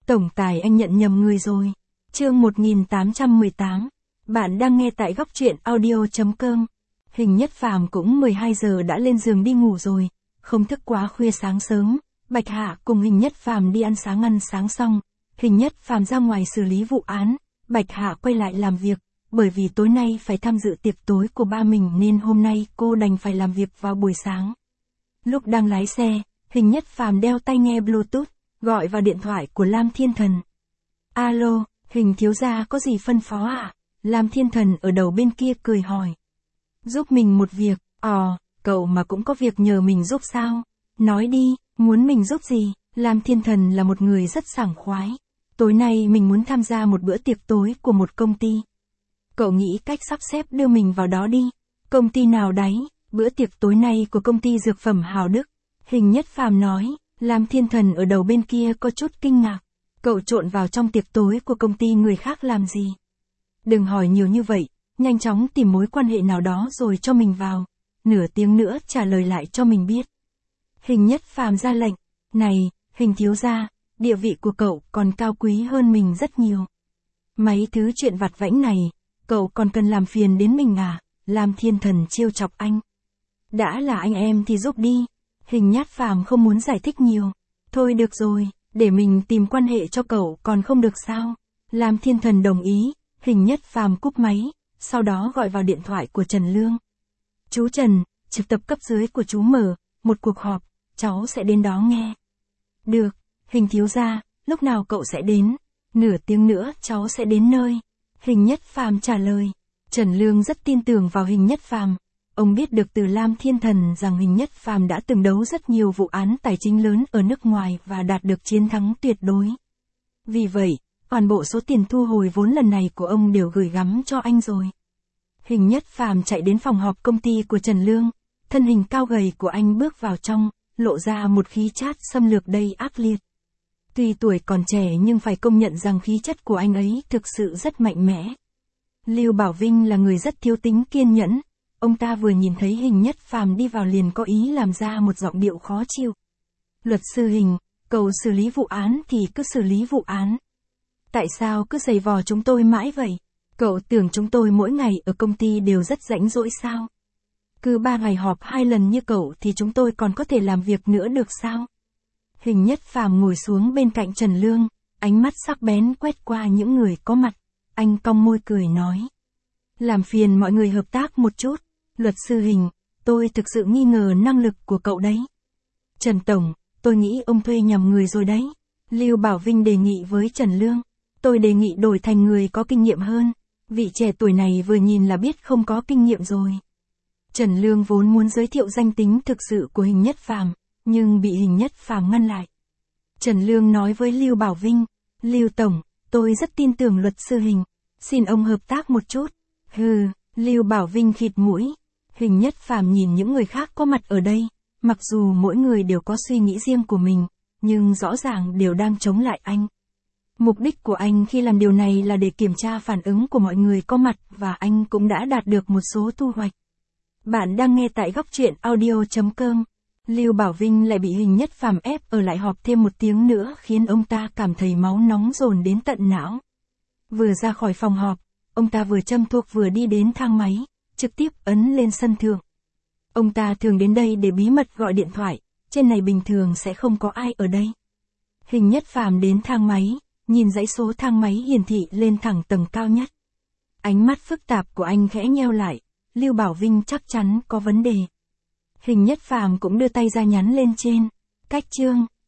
Tổng tài anh nhận nhầm người rồi. Chương 1818. Bạn đang nghe tại góc truyện audio.com. Hình Nhất Phàm cũng 12 giờ đã lên giường đi ngủ rồi, không thức quá khuya sáng sớm. Bạch Hạ cùng Hình Nhất Phàm đi ăn sáng xong, Hình Nhất Phàm ra ngoài xử lý vụ án, Bạch Hạ quay lại làm việc, bởi vì tối nay phải tham dự tiệc tối của ba mình nên hôm nay cô đành phải làm việc vào buổi sáng. Lúc đang lái xe, Hình Nhất Phàm đeo tai nghe Bluetooth, gọi vào điện thoại của Lam Thiên Thần. Alo, Hình thiếu gia có gì phân phó ạ? Lam Thiên Thần ở đầu bên kia cười hỏi. Giúp mình một việc, cậu mà cũng có việc nhờ mình giúp sao? Nói đi, muốn mình giúp gì? Lam Thiên Thần là một người rất sảng khoái. Tối nay mình muốn tham gia một bữa tiệc tối của một công ty. Cậu nghĩ cách sắp xếp đưa mình vào đó đi. Công ty nào đấy? Bữa tiệc tối nay của công ty dược phẩm Hào Đức. Hình Nhất Phàm nói. Lam Thiên Thần ở đầu bên kia có chút kinh ngạc. Cậu trộn vào trong tiệc tối của công ty người khác làm gì? Đừng hỏi nhiều như vậy, nhanh chóng tìm mối quan hệ nào đó rồi cho mình vào. Nửa tiếng nữa trả lời lại cho mình biết. Hình Nhất Phàm ra lệnh. Này, Hình thiếu gia, địa vị của cậu còn cao quý hơn mình rất nhiều. Mấy thứ chuyện vặt vãnh này, cậu còn cần làm phiền đến mình à? Lam Thiên Thần trêu chọc anh. Đã là anh em thì giúp đi. Hình Nhất Phàm không muốn giải thích nhiều. Thôi được rồi, để mình tìm quan hệ cho cậu còn không được sao? Lam Thiên Thần đồng ý. Hình Nhất Phàm cúp máy, sau đó gọi vào điện thoại của Trần Lương. Chú Trần, trực tập cấp dưới của chú mở một cuộc họp, cháu sẽ đến đó nghe. Được, Hình thiếu gia, lúc nào cậu sẽ đến? Nửa tiếng nữa cháu sẽ đến nơi. Hình Nhất Phàm trả lời. Trần Lương rất tin tưởng vào Hình Nhất Phàm. Ông biết được từ Lam Thiên Thần rằng Hình Nhất Phàm đã từng đấu rất nhiều vụ án tài chính lớn ở nước ngoài và đạt được chiến thắng tuyệt đối. Vì vậy, toàn bộ số tiền thu hồi vốn lần này của ông đều gửi gắm cho anh rồi. Hình Nhất Phàm chạy đến phòng họp công ty của Trần Lương, thân hình cao gầy của anh bước vào trong, lộ ra một khí chất xâm lược đầy ác liệt. Tuy tuổi còn trẻ nhưng phải công nhận rằng khí chất của anh ấy thực sự rất mạnh mẽ. Lưu Bảo Vinh là người rất thiếu tính kiên nhẫn, ông ta vừa nhìn thấy Hình Nhất Phàm đi vào liền có ý làm ra một giọng điệu khó chịu. Luật sư Hình, cậu xử lý vụ án thì cứ xử lý vụ án. Tại sao cứ giày vò chúng tôi mãi vậy? Cậu tưởng chúng tôi mỗi ngày ở công ty đều rất rảnh rỗi sao? Cứ 3 ngày họp 2 lần như cậu thì chúng tôi còn có thể làm việc nữa được sao? Hình Nhất Phàm ngồi xuống bên cạnh Trần Lương, ánh mắt sắc bén quét qua những người có mặt. Anh cong môi cười nói. Làm phiền mọi người hợp tác một chút. Luật sư Hình, tôi thực sự nghi ngờ năng lực của cậu đấy. Trần Tổng, tôi nghĩ ông thuê nhầm người rồi đấy. Lưu Bảo Vinh đề nghị với Trần Lương. Tôi đề nghị đổi thành người có kinh nghiệm hơn. Vị trẻ tuổi này vừa nhìn là biết không có kinh nghiệm rồi. Trần Lương vốn muốn giới thiệu danh tính thực sự của Hình Nhất Phàm, nhưng bị Hình Nhất Phàm ngăn lại. Trần Lương nói với Lưu Bảo Vinh. Lưu Tổng, tôi rất tin tưởng luật sư Hình. Xin ông hợp tác một chút. Hừ, Lưu Bảo Vinh khịt mũi. Hình Nhất Phàm nhìn những người khác có mặt ở đây, mặc dù mỗi người đều có suy nghĩ riêng của mình, nhưng rõ ràng đều đang chống lại anh. Mục đích của anh khi làm điều này là để kiểm tra phản ứng của mọi người có mặt và anh cũng đã đạt được một số thu hoạch. Bạn đang nghe tại góc truyện audio.com. Lưu Bảo Vinh lại bị Hình Nhất Phàm ép ở lại họp thêm một tiếng nữa khiến ông ta cảm thấy máu nóng dồn đến tận não. Vừa ra khỏi phòng họp, ông ta vừa châm thuốc vừa đi đến thang máy, trực tiếp ấn lên sân thượng. Ông ta thường đến đây để bí mật gọi điện thoại, trên này bình thường sẽ không có ai ở đây. Hình Nhất Phàm đến thang máy, nhìn dãy số thang máy hiển thị lên thẳng tầng cao nhất. Ánh mắt phức tạp của anh khẽ nheo lại, Lưu Bảo Vinh chắc chắn có vấn đề. Hình Nhất Phàm cũng đưa tay ra nhắn lên trên. Cách chương